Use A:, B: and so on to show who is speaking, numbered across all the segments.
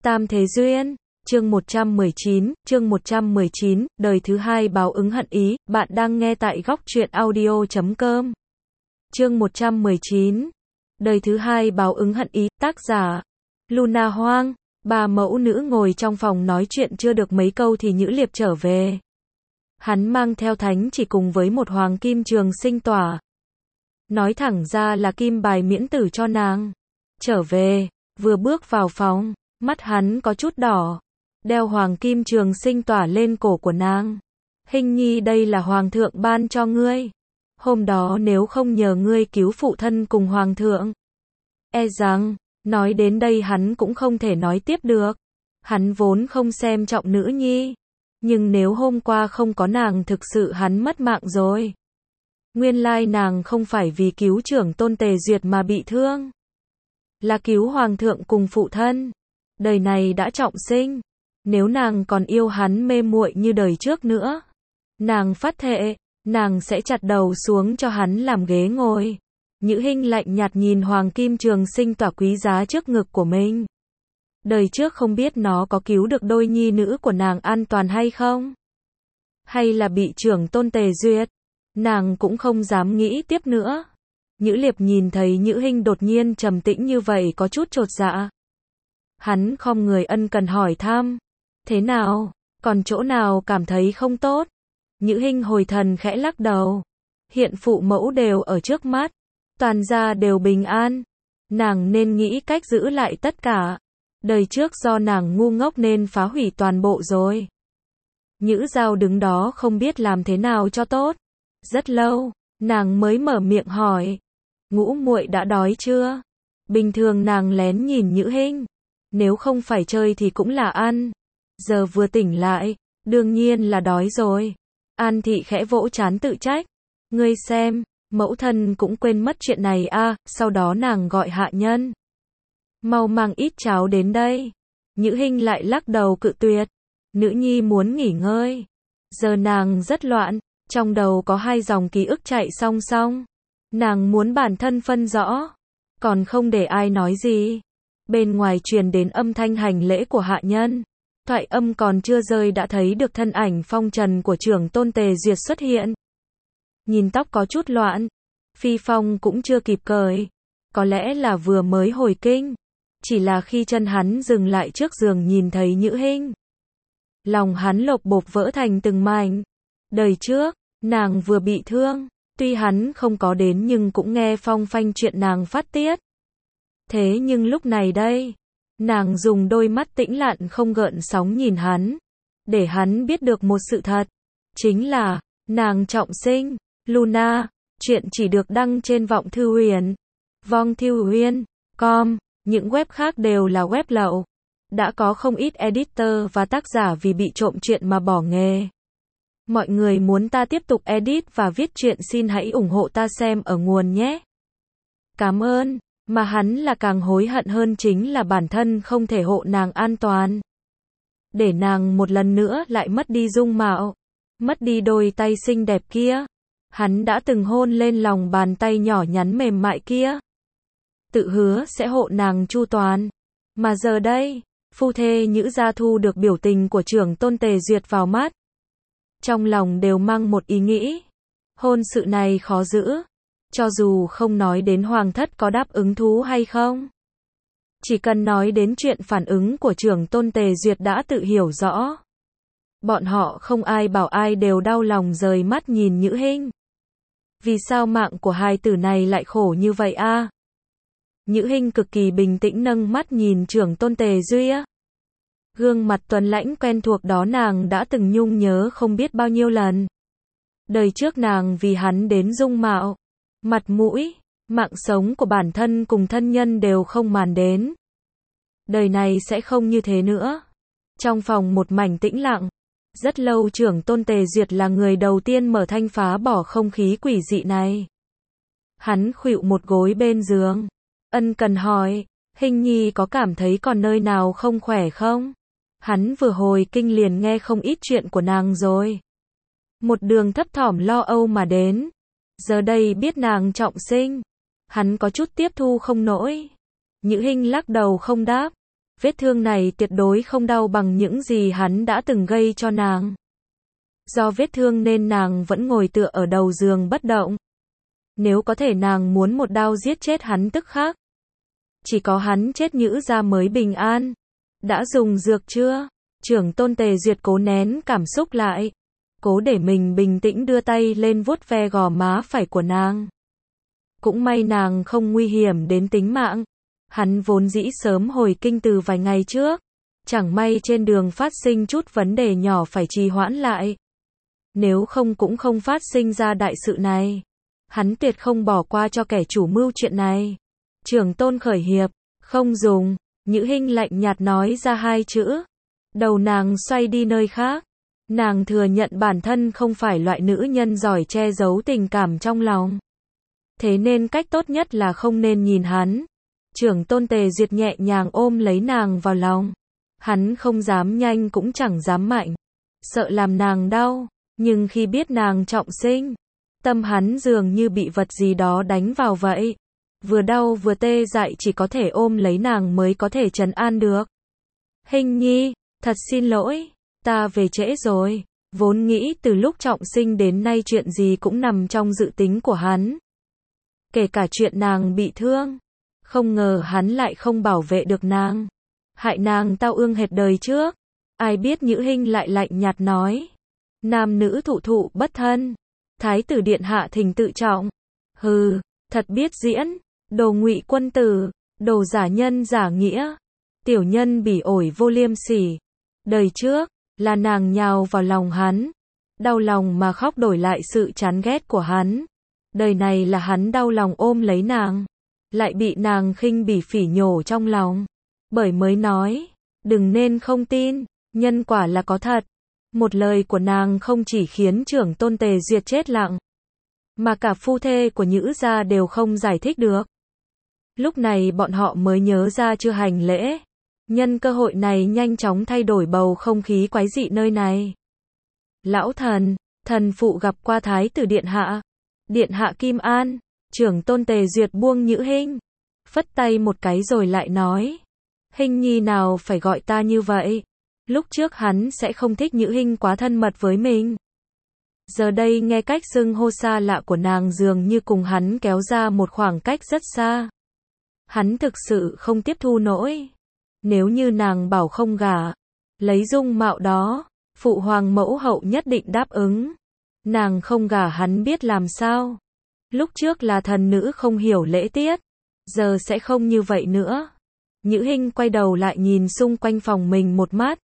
A: Tam Thế Duyên, chương 119, đời thứ hai báo ứng hận ý, bạn đang nghe tại góc truyện audio.com. Chương 119, đời thứ hai báo ứng hận ý, tác giả, Luna Hoang. Bà mẫu nữ ngồi trong phòng nói chuyện chưa được mấy câu thì Nhữ Liệp trở về. Hắn mang theo thánh chỉ cùng với một hoàng kim trường sinh tỏa. Nói thẳng ra là kim bài miễn tử cho nàng. Trở về, vừa bước vào phòng, mắt hắn có chút đỏ, đeo hoàng kim trường sinh tỏa lên cổ của nàng. Hình nhi, đây là hoàng thượng ban cho ngươi. Hôm đó nếu không nhờ ngươi cứu phụ thân cùng hoàng thượng, e rằng, nói đến đây hắn cũng không thể nói tiếp được. Hắn vốn không xem trọng nữ nhi, nhưng nếu hôm qua không có nàng thực sự hắn mất mạng rồi. Nguyên lai nàng không phải vì cứu trưởng tôn Tề Duyệt mà bị thương, là cứu hoàng thượng cùng phụ thân. Đời này đã trọng sinh, nếu nàng còn yêu hắn mê muội như đời trước nữa, nàng phát thệ, nàng sẽ chặt đầu xuống cho hắn làm ghế ngồi. Nhữ Hinh lạnh nhạt nhìn hoàng kim trường sinh tỏa quý giá trước ngực của mình. Đời trước không biết nó có cứu được đôi nhi nữ của nàng an toàn hay không, hay là bị trưởng tôn Tề Duyệt. Nàng cũng không dám nghĩ tiếp nữa. Nhữ Liệp nhìn thấy Nhữ Hinh đột nhiên trầm tĩnh như vậy có chút chột dạ. Hắn khom người ân cần hỏi thăm, thế nào, còn chỗ nào cảm thấy không tốt? Nhữ Hinh hồi thần khẽ lắc đầu. Hiện phụ mẫu đều ở trước mắt, toàn gia đều bình an, nàng nên nghĩ cách giữ lại tất cả. Đời trước do nàng ngu ngốc nên phá hủy toàn bộ rồi. Nhữ Giao đứng đó không biết làm thế nào cho tốt. Rất lâu, nàng mới mở miệng hỏi, Ngũ muội đã đói chưa? Bình thường nàng lén nhìn Nhữ Hinh, nếu không phải chơi thì cũng là ăn. Giờ vừa tỉnh lại, đương nhiên là đói rồi. An Thị khẽ vỗ trán tự trách, ngươi xem, mẫu thân cũng quên mất chuyện này à. Sau đó nàng gọi hạ nhân, mau mang ít cháo đến đây. Nhữ Hinh lại lắc đầu cự tuyệt, nữ nhi muốn nghỉ ngơi. Giờ nàng rất loạn, trong đầu có hai dòng ký ức chạy song song. Nàng muốn bản thân phân rõ, còn không để ai nói gì. Bên ngoài truyền đến âm thanh hành lễ của hạ nhân. Thoại âm còn chưa rơi đã thấy được thân ảnh phong trần của trưởng tôn Tề Duyệt xuất hiện. Nhìn tóc có chút loạn, phi phong cũng chưa kịp cởi, có lẽ là vừa mới hồi kinh. Chỉ là khi chân hắn dừng lại trước giường nhìn thấy Nhữ Hinh, lòng hắn lộc bộp vỡ thành từng mảnh. Đời trước, nàng vừa bị thương, tuy hắn không có đến nhưng cũng nghe phong phanh chuyện nàng phát tiết. Thế nhưng lúc này đây, nàng dùng đôi mắt tĩnh lặng không gợn sóng nhìn hắn, để hắn biết được một sự thật, chính là, nàng trọng sinh. Luna, chuyện chỉ được đăng trên Vọng Thư Huyền, vongthuhuyên.com, những web khác đều là web lậu. Đã có không ít editor và tác giả vì bị trộm chuyện mà bỏ nghề. Mọi người muốn ta tiếp tục edit và viết truyện xin hãy ủng hộ ta xem ở nguồn nhé. Cảm ơn. Mà hắn là càng hối hận hơn chính là bản thân không thể hộ nàng an toàn. Để nàng một lần nữa lại mất đi dung mạo, mất đi đôi tay xinh đẹp kia. Hắn đã từng hôn lên lòng bàn tay nhỏ nhắn mềm mại kia, tự hứa sẽ hộ nàng chu toàn. Mà giờ đây, phu thê Nhữ gia thu được biểu tình của trưởng tôn Tề Duyệt vào mắt, trong lòng đều mang một ý nghĩ, hôn sự này khó giữ. Cho dù không nói đến hoàng thất có đáp ứng thú hay không, chỉ cần nói đến chuyện phản ứng của trưởng tôn Tề Duyệt đã tự hiểu rõ. Bọn họ không ai bảo ai đều đau lòng rời mắt nhìn Nhữ Hinh. Vì sao mạng của hai tử này lại khổ như vậy a? Nhữ Hinh cực kỳ bình tĩnh nâng mắt nhìn trưởng tôn Tề Duyệt. Gương mặt tuấn lãnh quen thuộc đó nàng đã từng nhung nhớ không biết bao nhiêu lần. Đời trước nàng vì hắn đến dung mạo, mặt mũi, mạng sống của bản thân cùng thân nhân đều không màng đến. Đời này sẽ không như thế nữa. Trong phòng một mảnh tĩnh lặng. Rất lâu trưởng tôn Tề Duyệt là người đầu tiên mở thanh phá bỏ không khí quỷ dị này. Hắn khuỵu một gối bên giường, ân cần hỏi, Hinh nhi có cảm thấy còn nơi nào không khỏe không? Hắn vừa hồi kinh liền nghe không ít chuyện của nàng rồi. Một đường thấp thỏm lo âu mà đến. Giờ đây biết nàng trọng sinh, hắn có chút tiếp thu không nổi. Nhữ Hinh lắc đầu không đáp. Vết thương này tuyệt đối không đau bằng những gì hắn đã từng gây cho nàng. Do vết thương nên nàng vẫn ngồi tựa ở đầu giường bất động. Nếu có thể nàng muốn một đao giết chết hắn tức khắc. Chỉ có hắn chết nhữ ra mới bình an. Đã dùng dược chưa? Trưởng tôn Tề Duyệt cố nén cảm xúc lại. Cố để mình bình tĩnh đưa tay lên vuốt ve gò má phải của nàng. Cũng may nàng không nguy hiểm đến tính mạng. Hắn vốn dĩ sớm hồi kinh từ vài ngày trước. Chẳng may trên đường phát sinh chút vấn đề nhỏ phải trì hoãn lại. Nếu không cũng không phát sinh ra đại sự này. Hắn tuyệt không bỏ qua cho kẻ chủ mưu chuyện này. Trưởng tôn khởi hiệp, không dùng. Nhữ Hinh lạnh nhạt nói ra hai chữ. Đầu nàng xoay đi nơi khác. Nàng thừa nhận bản thân không phải loại nữ nhân giỏi che giấu tình cảm trong lòng. Thế nên cách tốt nhất là không nên nhìn hắn. Trưởng tôn Tề Duyệt nhẹ nhàng ôm lấy nàng vào lòng. Hắn không dám nhanh cũng chẳng dám mạnh. Sợ làm nàng đau. Nhưng khi biết nàng trọng sinh, tâm hắn dường như bị vật gì đó đánh vào vậy. Vừa đau vừa tê dại, chỉ có thể ôm lấy nàng mới có thể trấn an được. Hinh nhi, thật xin lỗi, ta về trễ rồi. Vốn nghĩ từ lúc trọng sinh đến nay chuyện gì cũng nằm trong dự tính của hắn. Kể cả chuyện nàng bị thương. Không ngờ hắn lại không bảo vệ được nàng. Hại nàng tao ương hệt đời trước. Ai biết Nhữ Hinh lại lạnh nhạt nói. Nam nữ thụ thụ bất thân. Thái tử điện hạ thỉnh tự trọng. Hừ, thật biết diễn. Đồ ngụy quân tử. Đồ giả nhân giả nghĩa. Tiểu nhân bỉ ổi vô liêm sỉ. Đời trước, là nàng nhào vào lòng hắn. Đau lòng mà khóc đổi lại sự chán ghét của hắn. Đời này là hắn đau lòng ôm lấy nàng. Lại bị nàng khinh bỉ phỉ nhổ trong lòng. Bởi mới nói, đừng nên không tin, nhân quả là có thật. Một lời của nàng không chỉ khiến trưởng tôn Tề Duyệt chết lặng, mà cả phu thê của Nhữ gia đều không giải thích được. Lúc này bọn họ mới nhớ ra chưa hành lễ. Nhân cơ hội này nhanh chóng thay đổi bầu không khí quái dị nơi này. Lão thần, thần phụ gặp qua Thái tử điện hạ. Điện hạ Kim An. Trưởng tôn Tề Duyệt buông Nhữ Hinh, phất tay một cái rồi lại nói. Hinh nhi nào phải gọi ta như vậy. Lúc trước hắn sẽ không thích Nhữ Hinh quá thân mật với mình. Giờ đây nghe cách xưng hô xa lạ của nàng dường như cùng hắn kéo ra một khoảng cách rất xa. Hắn thực sự không tiếp thu nổi. Nếu như nàng bảo không gả, lấy dung mạo đó, phụ hoàng mẫu hậu nhất định đáp ứng. Nàng không gả hắn biết làm sao. Lúc trước là thần nữ không hiểu lễ tiết, giờ sẽ không như vậy nữa. Nhữ Hinh quay đầu lại nhìn xung quanh phòng mình một mắt.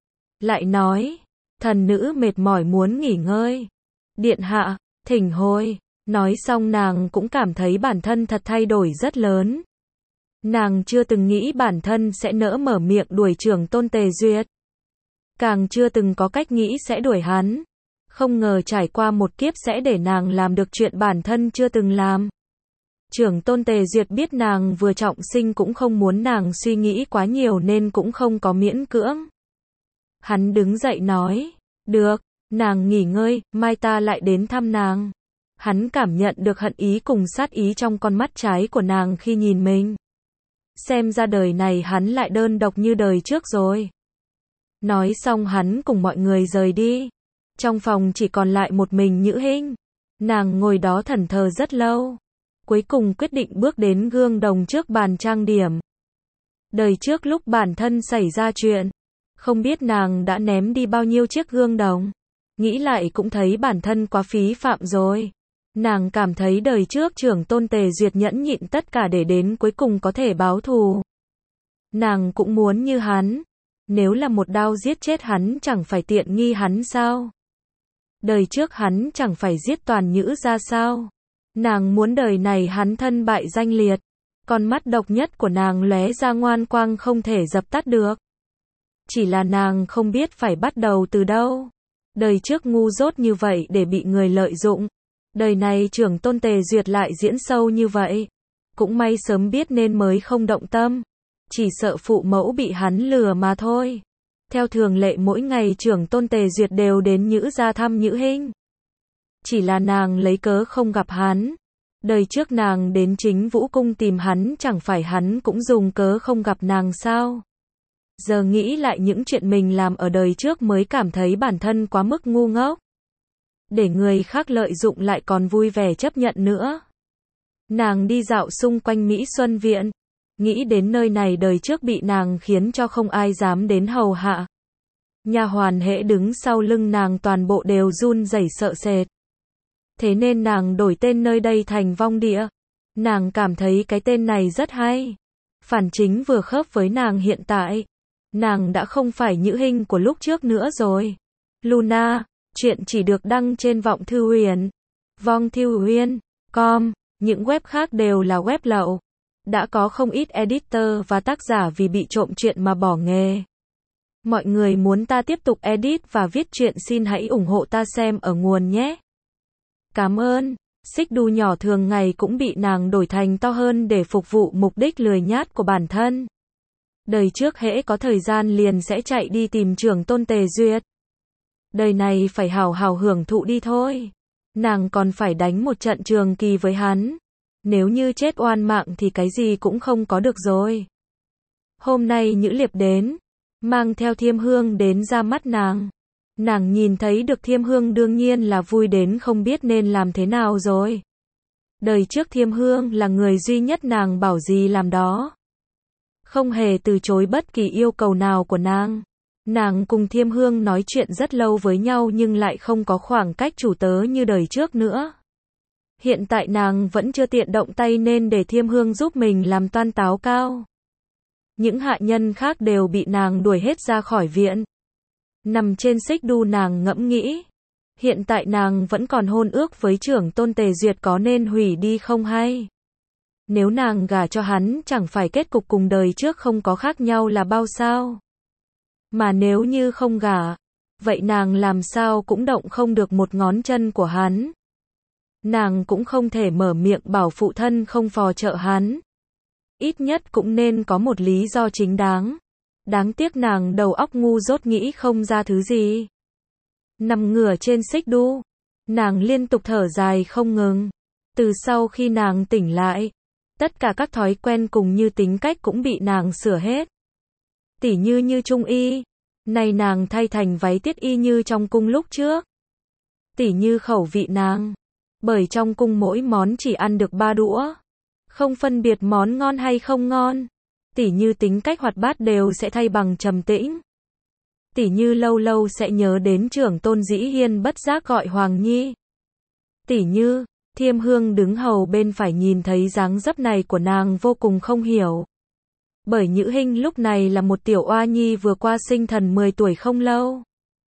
A: Lại nói, thần nữ mệt mỏi muốn nghỉ ngơi. Điện hạ, thỉnh hồi. Nói xong nàng cũng cảm thấy bản thân thật thay đổi rất lớn. Nàng chưa từng nghĩ bản thân sẽ nỡ mở miệng đuổi trưởng tôn Tề Duyệt. Càng chưa từng có cách nghĩ sẽ đuổi hắn. Không ngờ trải qua một kiếp sẽ để nàng làm được chuyện bản thân chưa từng làm. Trưởng tôn Tề Duyệt biết nàng vừa trọng sinh cũng không muốn nàng suy nghĩ quá nhiều nên cũng không có miễn cưỡng. Hắn đứng dậy nói, được, nàng nghỉ ngơi, mai ta lại đến thăm nàng. Hắn cảm nhận được hận ý cùng sát ý trong con mắt trái của nàng khi nhìn mình. Xem ra đời này hắn lại đơn độc như đời trước rồi. Nói xong hắn cùng mọi người rời đi. Trong phòng chỉ còn lại một mình Nhữ Hinh. Nàng ngồi đó thẫn thờ rất lâu. Cuối cùng quyết định bước đến gương đồng trước bàn trang điểm. Đời trước lúc bản thân xảy ra chuyện, không biết nàng đã ném đi bao nhiêu chiếc gương đồng. Nghĩ lại cũng thấy bản thân quá phí phạm rồi. Nàng cảm thấy đời trước trưởng tôn Tề Duyệt nhẫn nhịn tất cả để đến cuối cùng có thể báo thù. Nàng cũng muốn như hắn. Nếu là một đao giết chết hắn chẳng phải tiện nghi hắn sao? Đời trước hắn chẳng phải giết toàn Nhữ ra sao? Nàng muốn đời này hắn thân bại danh liệt. Con mắt độc nhất của nàng lóe ra ngoan quang không thể dập tắt được. Chỉ là nàng không biết phải bắt đầu từ đâu. Đời trước ngu dốt như vậy để bị người lợi dụng. Đời này trưởng tôn Tề Duyệt lại diễn sâu như vậy. Cũng may sớm biết nên mới không động tâm. Chỉ sợ phụ mẫu bị hắn lừa mà thôi. Theo thường lệ mỗi ngày trưởng tôn Tề Duyệt đều đến Nhữ gia thăm Nhữ Hinh. Chỉ là nàng lấy cớ không gặp hắn. Đời trước nàng đến chính Vũ Cung tìm hắn chẳng phải hắn cũng dùng cớ không gặp nàng sao? Giờ nghĩ lại những chuyện mình làm ở đời trước mới cảm thấy bản thân quá mức ngu ngốc. Để người khác lợi dụng lại còn vui vẻ chấp nhận nữa. Nàng đi dạo xung quanh Mỹ Xuân Viện. Nghĩ đến nơi này đời trước bị nàng khiến cho không ai dám đến hầu hạ. Nha hoàn hễ đứng sau lưng nàng toàn bộ đều run rẩy sợ sệt. Thế nên nàng đổi tên nơi đây thành Vong Địa. Nàng cảm thấy cái tên này rất hay. Phản chính vừa khớp với nàng hiện tại. Nàng đã không phải Nhữ Hinh của lúc trước nữa rồi. Luna, chuyện chỉ được đăng trên Vọng Thư Huyền, vongthuhuyên.com, những web khác đều là web lậu. Đã có không ít editor và tác giả vì bị trộm chuyện mà bỏ nghề. Mọi người muốn ta tiếp tục edit và viết truyện xin hãy ủng hộ ta xem ở nguồn nhé. Cảm ơn. Xích đu nhỏ thường ngày cũng bị nàng đổi thành to hơn để phục vụ mục đích lười nhát của bản thân. Đời trước hễ có thời gian liền sẽ chạy đi tìm Trưởng Tôn Tề Duyệt. Đời này phải hào hào hưởng thụ đi thôi. Nàng còn phải đánh một trận trường kỳ với hắn. Nếu như chết oan mạng thì cái gì cũng không có được rồi. Hôm nay Nhữ Liệp đến, mang theo Thiêm Hương đến ra mắt nàng. Nàng nhìn thấy được Thiêm Hương đương nhiên là vui đến không biết nên làm thế nào rồi. Đời trước Thiêm Hương là người duy nhất nàng bảo gì làm đó. Không hề từ chối bất kỳ yêu cầu nào của nàng. Nàng cùng Thiêm Hương nói chuyện rất lâu với nhau nhưng lại không có khoảng cách chủ tớ như đời trước nữa. Hiện tại nàng vẫn chưa tiện động tay nên để Thiêm Hương giúp mình làm toan táo cao. Những hạ nhân khác đều bị nàng đuổi hết ra khỏi viện. Nằm trên xích đu nàng ngẫm nghĩ. Hiện tại nàng vẫn còn hôn ước với Trưởng Tôn Tề Duyệt có nên hủy đi không hay? Nếu nàng gả cho hắn chẳng phải kết cục cùng đời trước không có khác nhau là bao sao? Mà nếu như không gả, vậy nàng làm sao cũng động không được một ngón chân của hắn. Nàng cũng không thể mở miệng bảo phụ thân không phò trợ hắn. Ít nhất cũng nên có một lý do chính đáng. Đáng tiếc nàng đầu óc ngu dốt nghĩ không ra thứ gì. Nằm ngửa trên xích đu, nàng liên tục thở dài không ngừng. Từ sau khi nàng tỉnh lại, tất cả các thói quen cùng như tính cách cũng bị nàng sửa hết. Tỉ như trung y, nay nàng thay thành váy tiết y như trong cung lúc trước. Tỉ như khẩu vị nàng, bởi trong cung mỗi món chỉ ăn được 3 đũa, không phân biệt món ngon hay không ngon. Tỉ như tính cách hoạt bát đều sẽ thay bằng trầm tĩnh. Tỉ như lâu lâu sẽ nhớ đến Trưởng Tôn Dĩ Hiên bất giác gọi Hoàng Nhi. Tỉ như, Thiêm Hương đứng hầu bên phải nhìn thấy dáng dấp này của nàng vô cùng không hiểu. Bởi Nhữ Hinh lúc này là một tiểu oa nhi vừa qua sinh thần 10 tuổi không lâu.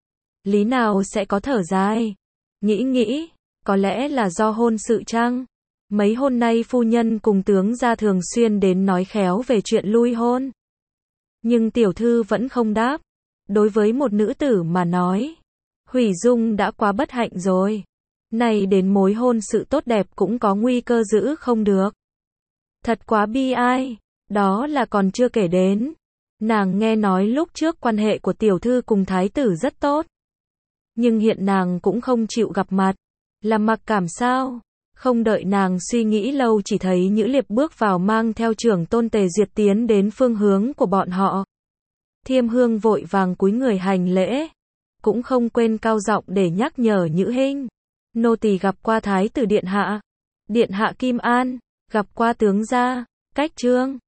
A: Lý nào sẽ có thở dài. Nghĩ, có lẽ là do hôn sự chăng? Mấy hôm nay phu nhân cùng tướng gia thường xuyên đến nói khéo về chuyện lui hôn. Nhưng tiểu thư vẫn không đáp. Đối với một nữ tử mà nói, hủy dung đã quá bất hạnh rồi. Này đến mối hôn sự tốt đẹp cũng có nguy cơ giữ không được. Thật quá bi ai. Đó là còn chưa kể đến. Nàng nghe nói lúc trước quan hệ của tiểu thư cùng thái tử rất tốt. Nhưng hiện nàng cũng không chịu gặp mặt. Là mặc cảm sao? Không đợi nàng suy nghĩ lâu chỉ thấy Nhữ Liệp bước vào mang theo Trưởng Tôn Tề Duyệt tiến đến phương hướng của bọn họ. Thiêm Hương vội vàng cúi người hành lễ. Cũng không quên cao giọng để nhắc nhở Nhữ Hinh. Nô tỳ gặp qua thái tử điện hạ. Điện hạ Kim An. Gặp qua tướng gia. Cách Trương.